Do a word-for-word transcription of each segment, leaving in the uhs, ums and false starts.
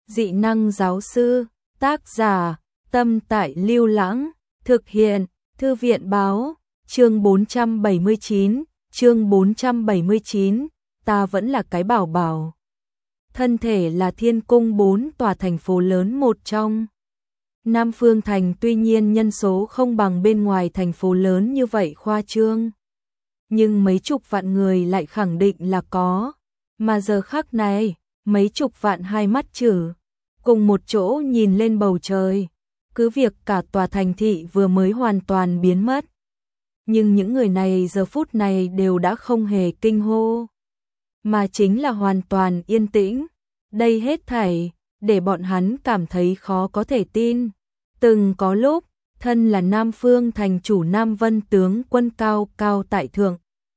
Dị năng giáo sư, tác giả, Tâm Tại Lưu Lãng, thực hiện, Thư viện báo, chương bốn trăm bảy mươi chín, chương bốn trăm bảy mươi chín, ta vẫn là cái bảo bảo. Thân thể là thiên cung bốn tòa thành phố lớn một trong. Nam Phương Thành tuy nhiên nhân số không bằng bên ngoài thành phố lớn như vậy khoa trương. Nhưng mấy chục vạn người lại khẳng định là có. Mà giờ khắc này, mấy chục vạn hai mắt chử, cùng một chỗ nhìn lên bầu trời. Cứ việc cả tòa thành thị vừa mới hoàn toàn biến mất. Nhưng những người này giờ phút này đều đã không hề kinh hô. Mà chính là hoàn toàn yên tĩnh. Đây hết thảy, để bọn hắn cảm thấy khó có thể tin. Từng có lúc, thân là Nam Phương thành chủ Nam Vân tướng quân cao cao tại thượng.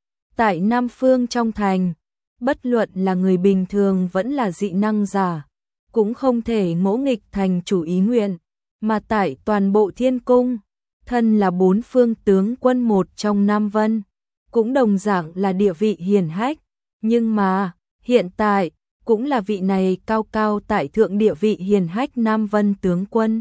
Tại Nam Phương trong thành, bất luận là người bình thường vẫn là dị năng giả, cũng không thể ngỗ nghịch thành chủ ý nguyện, mà tại toàn bộ thiên cung, thân là bốn phương tướng quân một trong Nam Vân, cũng đồng dạng là địa vị hiển hách, nhưng mà, hiện tại, cũng là vị này cao cao tại thượng địa vị hiển hách Nam Vân tướng quân.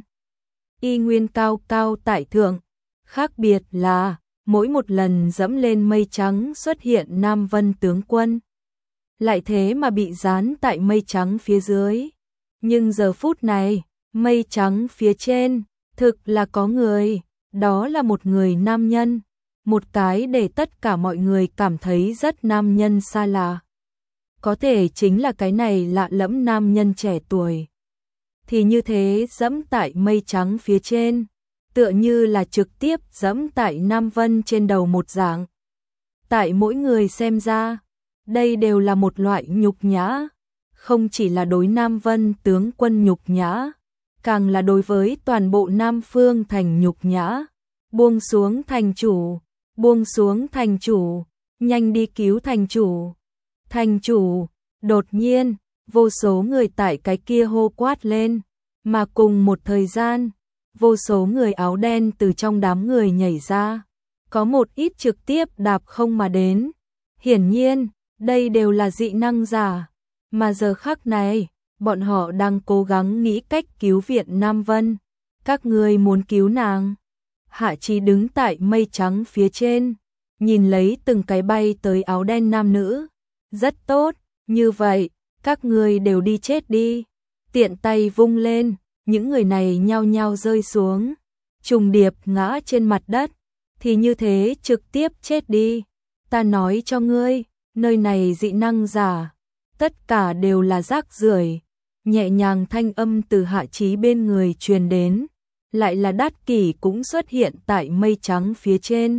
Y nguyên cao cao tại thượng, khác biệt là, mỗi một lần dẫm lên mây trắng xuất hiện Nam Vân tướng quân. Lại thế mà bị dán tại mây trắng phía dưới. Nhưng giờ phút này, mây trắng phía trên, thực là có người, đó là một người nam nhân. Một cái để tất cả mọi người cảm thấy rất nam nhân xa lạ. Có thể chính là cái này lạ lẫm nam nhân trẻ tuổi. Thì như thế dẫm tại mây trắng phía trên, tựa như là trực tiếp dẫm tại Nam Vân trên đầu một dạng. Tại mỗi người xem ra, đây đều là một loại nhục nhã, không chỉ là đối Nam Vân tướng quân nhục nhã, càng là đối với toàn bộ Nam Phương thành nhục nhã. Buông xuống thành chủ, buông xuống thành chủ, nhanh đi cứu thành chủ. Thành chủ, đột nhiên, vô số người tại cái kia hô quát lên, mà cùng một thời gian, vô số người áo đen từ trong đám người nhảy ra, có một ít trực tiếp đạp không mà đến. Hiển nhiên, đây đều là dị năng giả, mà giờ khắc này, bọn họ đang cố gắng nghĩ cách cứu viện Nam Vân. Các ngươi muốn cứu nàng? Hạ Chí đứng tại mây trắng phía trên, nhìn lấy từng cái bay tới áo đen nam nữ. Rất tốt, như vậy, các ngươi đều đi chết đi. Tiện tay vung lên, những người này nhao nhao rơi xuống, trùng điệp ngã trên mặt đất, thì như thế trực tiếp chết đi. Ta nói cho ngươi, nơi này dị năng giả, tất cả đều là rác rưởi. Nhẹ nhàng thanh âm từ Hạ Chí bên người truyền đến, lại là Đát Kỷ cũng xuất hiện tại mây trắng phía trên.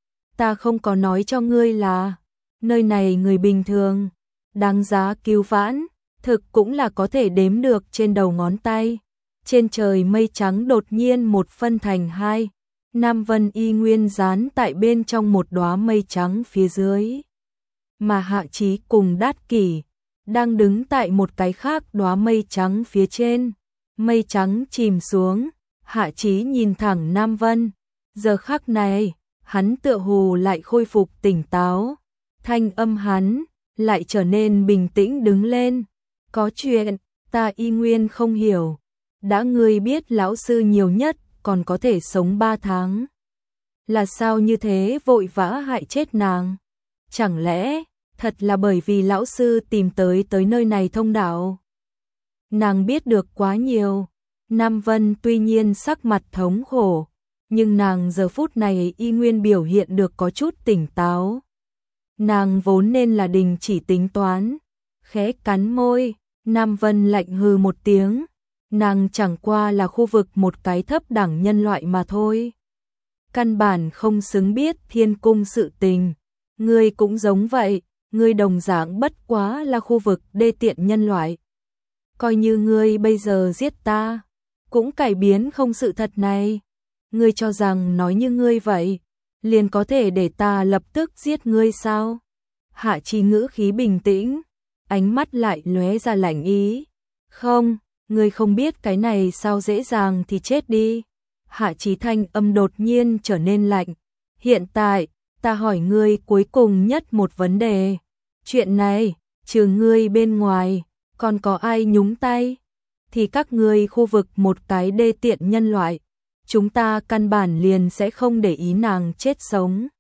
Ta không có nói cho ngươi là, nơi này người bình thường, đáng giá cứu vãn, thực cũng là có thể đếm được trên đầu ngón tay. Trên trời mây trắng đột nhiên một phân thành hai, Nam Vân y nguyên dán tại bên trong một đóa mây trắng phía dưới. Mà Hạ Chí cùng Đát Kỷ đang đứng tại một cái khác đóa mây trắng phía trên. Mây trắng chìm xuống, Hạ Chí nhìn thẳng Nam Vân. Giờ khắc này, hắn tựa hồ lại khôi phục tỉnh táo. Thanh âm hắn lại trở nên bình tĩnh đứng lên. Có chuyện, ta y nguyên không hiểu. Đã ngươi biết lão sư nhiều nhất còn có thể sống ba tháng. Là sao như thế vội vã hại chết nàng? Chẳng lẽ thật là bởi vì lão sư tìm tới tới nơi này thông đạo? Nàng biết được quá nhiều. Nam Vân tuy nhiên sắc mặt thống khổ, nhưng nàng giờ phút này y nguyên biểu hiện được có chút tỉnh táo. Nàng vốn nên là đình chỉ tính toán. Khẽ cắn môi, Nam Vân lạnh hừ một tiếng. Nàng chẳng qua là khu vực một cái thấp đẳng nhân loại mà thôi. Căn bản không xứng biết thiên cung sự tình. Ngươi cũng giống vậy, ngươi đồng dạng bất quá là khu vực đê tiện nhân loại. Coi như ngươi bây giờ giết ta, cũng cải biến không sự thật này. Ngươi cho rằng nói như ngươi vậy, liền có thể để ta lập tức giết ngươi sao? Hạ Chí ngữ khí bình tĩnh, ánh mắt lại lóe ra lạnh ý. Không, ngươi không biết cái này sao dễ dàng thì chết đi. Hạ Chí thanh âm đột nhiên trở nên lạnh. Hiện tại, ta hỏi ngươi cuối cùng nhất một vấn đề. Chuyện này, trừ ngươi bên ngoài, còn có ai nhúng tay? thì các ngươi khu vực một cái đê tiện nhân loại, chúng ta căn bản liền sẽ không để ý nàng chết sống.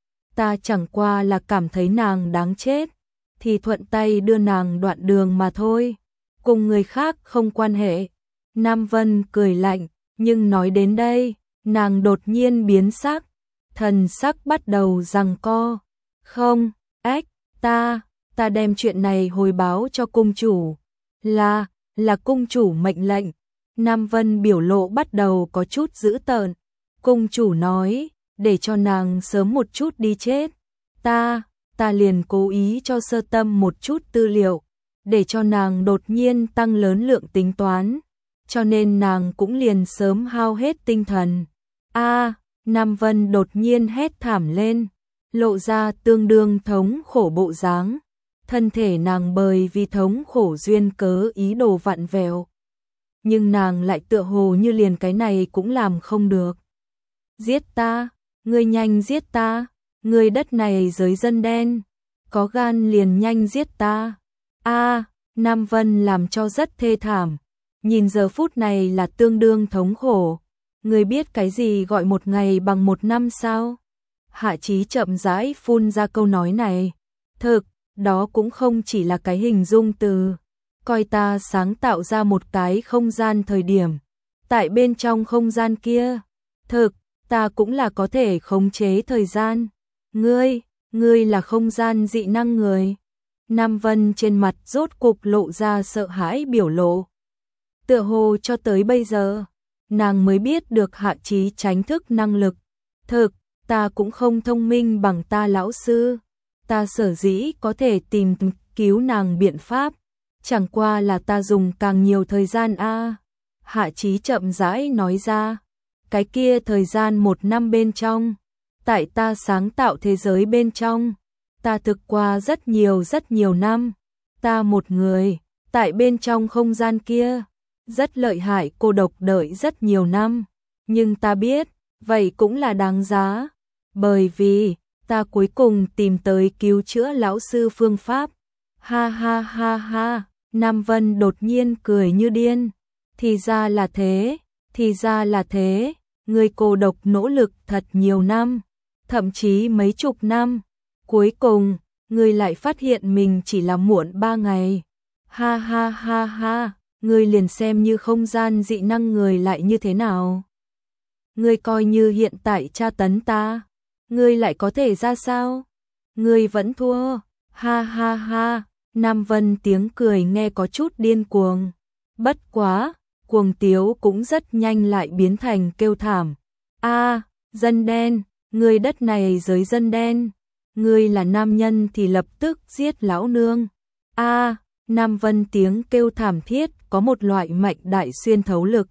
Ta chẳng qua là cảm thấy nàng đáng chết, thì thuận tay đưa nàng đoạn đường mà thôi, cùng người khác không quan hệ. Nam Vân cười lạnh, nhưng nói đến đây, nàng đột nhiên biến sắc, thần sắc bắt đầu giằng co. Không, ếch, ta, ta đem chuyện này hồi báo cho cung chủ. Là, là cung chủ mệnh lệnh. Nam Vân biểu lộ bắt đầu có chút dữ tợn. Cung chủ nói, để cho nàng sớm một chút đi chết. Ta, ta liền cố ý cho Sơ Tâm một chút tư liệu, để cho nàng đột nhiên tăng lớn lượng tính toán. Cho nên nàng cũng liền sớm hao hết tinh thần. A, Nam Vân đột nhiên hét thảm lên, lộ ra tương đương thống khổ bộ dáng. Thân thể nàng bởi vì thống khổ duyên cớ ý đồ vặn vẹo. Nhưng nàng lại tựa hồ như liền cái này cũng làm không được. Giết ta, ngươi nhanh giết ta, ngươi đất này giới dân đen, có gan liền nhanh giết ta. A, Nam Vân làm cho rất thê thảm, nhìn giờ phút này là tương đương thống khổ. Ngươi biết cái gì gọi một ngày bằng một năm sao? Hạ Chí chậm rãi phun ra câu nói này. Thực, đó cũng không chỉ là cái hình dung từ. Coi ta sáng tạo ra một cái không gian thời điểm. Tại bên trong không gian kia, thực, ta cũng là có thể khống chế thời gian. Ngươi, ngươi là không gian dị năng người. Nam Vân trên mặt rốt cục lộ ra sợ hãi biểu lộ. Tựa hồ cho tới bây giờ, nàng mới biết được Hạ Chí tránh thức năng lực. Thực, ta cũng không thông minh bằng ta lão sư. Ta sở dĩ có thể tìm cứu nàng biện pháp, chẳng qua là ta dùng càng nhiều thời gian a. À. Hạ Chí chậm rãi nói ra, cái kia thời gian một năm bên trong, tại ta sáng tạo thế giới bên trong, ta thực qua rất nhiều rất nhiều năm, ta một người, tại bên trong không gian kia, rất lợi hại cô độc đợi rất nhiều năm, nhưng ta biết, vậy cũng là đáng giá, bởi vì ta cuối cùng tìm tới cứu chữa lão sư phương pháp. Ha ha ha ha, Nam Vân đột nhiên cười như điên. Thì ra là thế, thì ra là thế, ngươi cô độc nỗ lực thật nhiều năm, thậm chí mấy chục năm. Cuối cùng, ngươi lại phát hiện mình chỉ là muộn ba ngày. Ha ha ha ha, ngươi liền xem như không gian dị năng người lại như thế nào. Ngươi coi như hiện tại tra tấn ta, ngươi lại có thể ra sao? Ngươi vẫn thua, ha ha ha, Nam Vân tiếng cười nghe có chút điên cuồng. Bất quá, cuồng tiếu cũng rất nhanh lại biến thành kêu thảm. A, dân đen, ngươi đất này giới dân đen, ngươi là nam nhân thì lập tức giết lão nương. A, Nam Vân tiếng kêu thảm thiết có một loại mạnh đại xuyên thấu lực.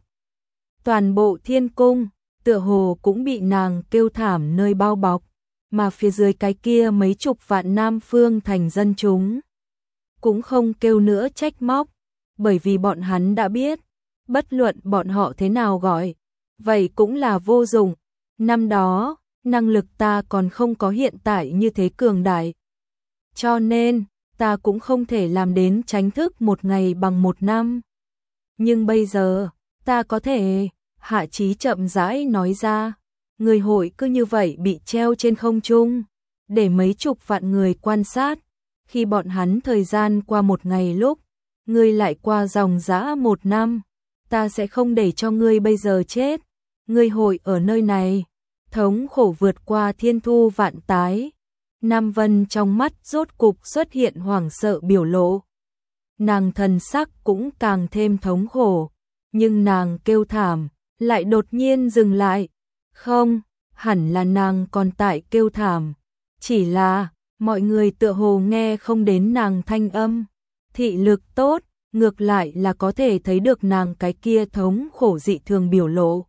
Toàn bộ thiên cung, tựa hồ cũng bị nàng kêu thảm nơi bao bọc, mà phía dưới cái kia mấy chục vạn Nam Phương thành dân chúng cũng không kêu nữa trách móc, bởi vì bọn hắn đã biết, bất luận bọn họ thế nào gọi, vậy cũng là vô dụng. Năm đó, năng lực ta còn không có hiện tại như thế cường đại. Cho nên, ta cũng không thể làm đến tránh thức một ngày bằng một năm. Nhưng bây giờ, ta có thể, Hạ Chí chậm rãi nói ra, người hội cứ như vậy bị treo trên không trung, để mấy chục vạn người quan sát. Khi bọn hắn thời gian qua một ngày lúc, ngươi lại qua dòng dã một năm, ta sẽ không để cho ngươi bây giờ chết. Ngươi hội ở nơi này, thống khổ vượt qua thiên thu vạn tái. Nam Vân trong mắt rốt cục xuất hiện hoảng sợ biểu lộ. Nàng thần sắc cũng càng thêm thống khổ, nhưng nàng kêu thảm, lại đột nhiên dừng lại. Không, hẳn là nàng còn tại kêu thảm, chỉ là mọi người tựa hồ nghe không đến nàng thanh âm. Thị lực tốt, ngược lại là có thể thấy được nàng cái kia thống khổ dị thường biểu lộ.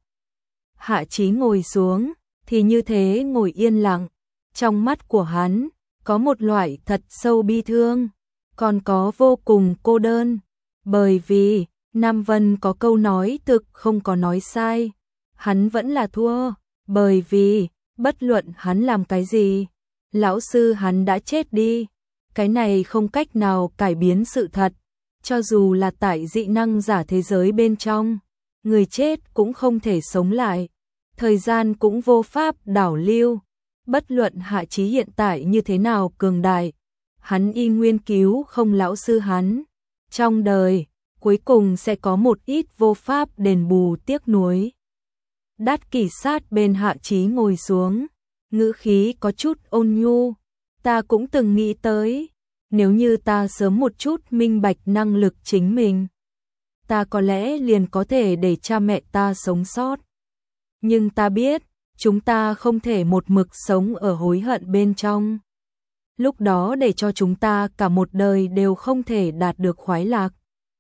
Hạ Chí ngồi xuống, thì như thế ngồi yên lặng. Trong mắt của hắn, có một loại thật sâu bi thương, còn có vô cùng cô đơn. Bởi vì, Nam Vân có câu nói thực không có nói sai. Hắn vẫn là thua, bởi vì, bất luận hắn làm cái gì, lão sư hắn đã chết đi. Cái này không cách nào cải biến sự thật. cho dù là tại dị năng giả thế giới bên trong, người chết cũng không thể sống lại, thời gian cũng vô pháp đảo lưu, bất luận Hạ Chí hiện tại như thế nào cường đại, hắn y nguyên cứu không lão sư hắn, trong đời, cuối cùng sẽ có một ít vô pháp đền bù tiếc nuối. Đát Kỷ sát bên Hạ Chí ngồi xuống, ngữ khí có chút ôn nhu, ta cũng từng nghĩ tới, nếu như ta sớm một chút minh bạch năng lực chính mình, ta có lẽ liền có thể để cha mẹ ta sống sót. Nhưng ta biết, chúng ta không thể một mực sống ở hối hận bên trong. Lúc đó để cho chúng ta cả một đời đều không thể đạt được khoái lạc.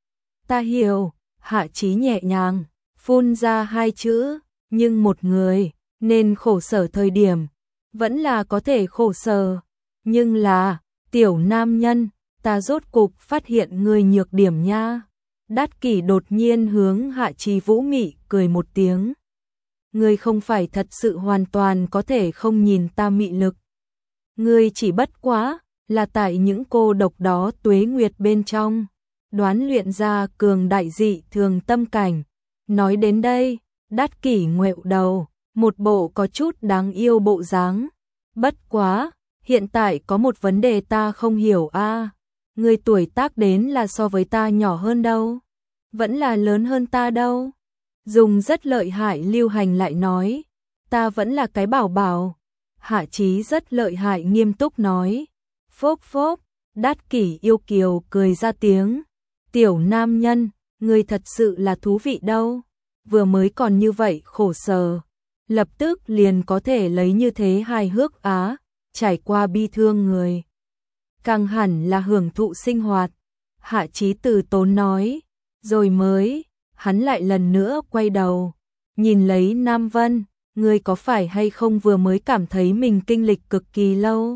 Ta hiểu, Hạ Chí nhẹ nhàng, phun ra hai chữ, nhưng một người, nên khổ sở thời điểm, vẫn là có thể khổ sở. Nhưng là, tiểu nam nhân, ta rốt cục phát hiện người nhược điểm nha. Đát Kỷ đột nhiên hướng Hạ Chí vũ mị cười một tiếng. Ngươi không phải thật sự hoàn toàn có thể không nhìn ta mị lực. Ngươi chỉ bất quá, là tại những cô độc đó tuế nguyệt bên trong, đoán luyện ra cường đại dị thường tâm cảnh. Nói đến đây, Đát Kỷ ngẹo đầu, một bộ có chút đáng yêu bộ dáng. Bất quá, hiện tại có một vấn đề ta không hiểu a, à, ngươi tuổi tác đến là so với ta nhỏ hơn đâu, vẫn là lớn hơn ta đâu. Dùng rất lợi hại lưu hành lại nói, ta vẫn là cái bảo bảo. Hạ Chí rất lợi hại nghiêm túc nói. Phốc phốc, Đát Kỷ yêu kiều cười ra tiếng. Tiểu nam nhân, ngươi thật sự là thú vị đâu. Vừa mới còn như vậy khổ sở, lập tức liền có thể lấy như thế hài hước á, trải qua bi thương người. Càng hẳn là hưởng thụ sinh hoạt. Hạ Chí từ tốn nói, rồi mới, hắn lại lần nữa quay đầu, nhìn lấy Nam Vân, ngươi có phải hay không vừa mới cảm thấy mình kinh lịch cực kỳ lâu?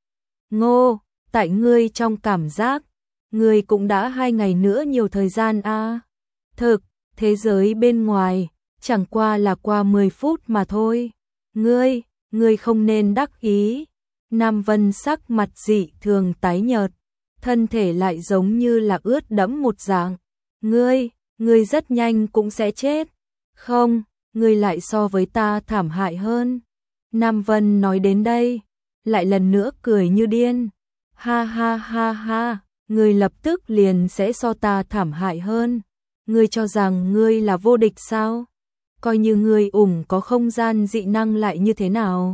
Ngô, tại ngươi trong cảm giác, ngươi cũng đã hai ngày nữa nhiều thời gian a. À. Thực, thế giới bên ngoài, chẳng qua là qua mười phút mà thôi. Ngươi, ngươi không nên đắc ý. Nam Vân sắc mặt dị thường tái nhợt, thân thể lại giống như là ướt đẫm một dạng. Ngươi, ngươi rất nhanh cũng sẽ chết. Không, ngươi lại so với ta thảm hại hơn. Nam Vân nói đến đây, lại lần nữa cười như điên. Ha ha ha ha, ngươi lập tức liền sẽ so ta thảm hại hơn. Ngươi cho rằng ngươi là vô địch sao? Coi như ngươi ủng có không gian dị năng lại như thế nào?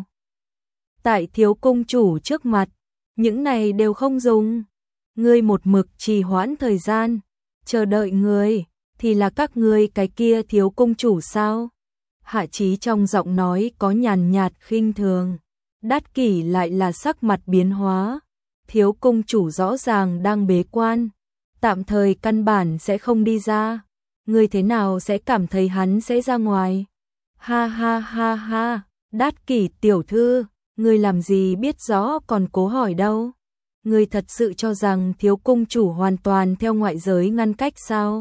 Tại thiếu cung chủ trước mặt, những này đều không dùng. Ngươi một mực trì hoãn thời gian, chờ đợi ngươi, thì là các ngươi cái kia thiếu cung chủ sao? Hạ Chí trong giọng nói có nhàn nhạt khinh thường. Đát Kỷ lại là sắc mặt biến hóa. Thiếu cung chủ rõ ràng đang bế quan, tạm thời căn bản sẽ không đi ra. Ngươi thế nào sẽ cảm thấy hắn sẽ ra ngoài? Ha ha ha ha, Đát Kỷ tiểu thư, ngươi làm gì biết rõ còn cố hỏi đâu? Ngươi thật sự cho rằng thiếu cung chủ hoàn toàn theo ngoại giới ngăn cách sao?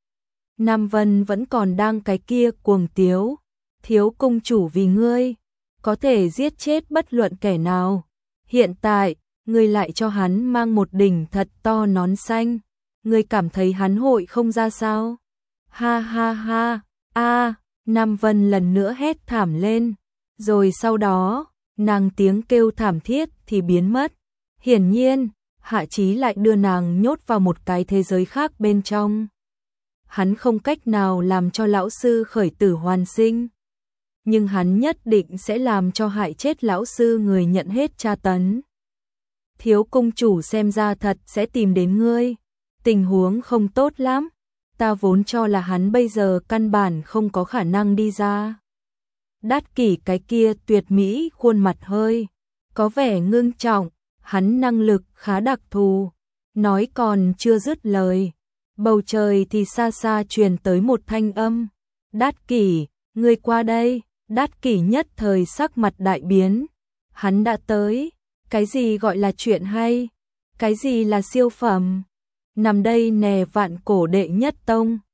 Nam Vân vẫn còn đang cái kia cuồng tiếu. Thiếu cung chủ vì ngươi, có thể giết chết bất luận kẻ nào. Hiện tại, ngươi lại cho hắn mang một đỉnh thật to nón xanh. Ngươi cảm thấy hắn hội không ra sao? Ha ha ha, a, Nam Vân lần nữa hét thảm lên. Rồi sau đó, nàng tiếng kêu thảm thiết thì biến mất. Hiển nhiên, Hạ Chí lại đưa nàng nhốt vào một cái thế giới khác bên trong. Hắn không cách nào làm cho lão sư khởi tử hoàn sinh, nhưng hắn nhất định sẽ làm cho hại chết lão sư người nhận hết tra tấn. Thiếu cung chủ xem ra thật sẽ tìm đến ngươi, tình huống không tốt lắm, ta vốn cho là hắn bây giờ căn bản không có khả năng đi ra. Đát Kỷ cái kia tuyệt mỹ khuôn mặt hơi có vẻ ngưng trọng, hắn năng lực khá đặc thù. Nói còn chưa dứt lời, bầu trời thì xa xa truyền tới một thanh âm. Đát Kỷ, ngươi qua đây. Đát Kỷ nhất thời sắc mặt đại biến. Hắn đã tới. Cái gì gọi là chuyện hay? Cái gì là siêu phẩm? Nằm đây nè vạn cổ đệ nhất tông,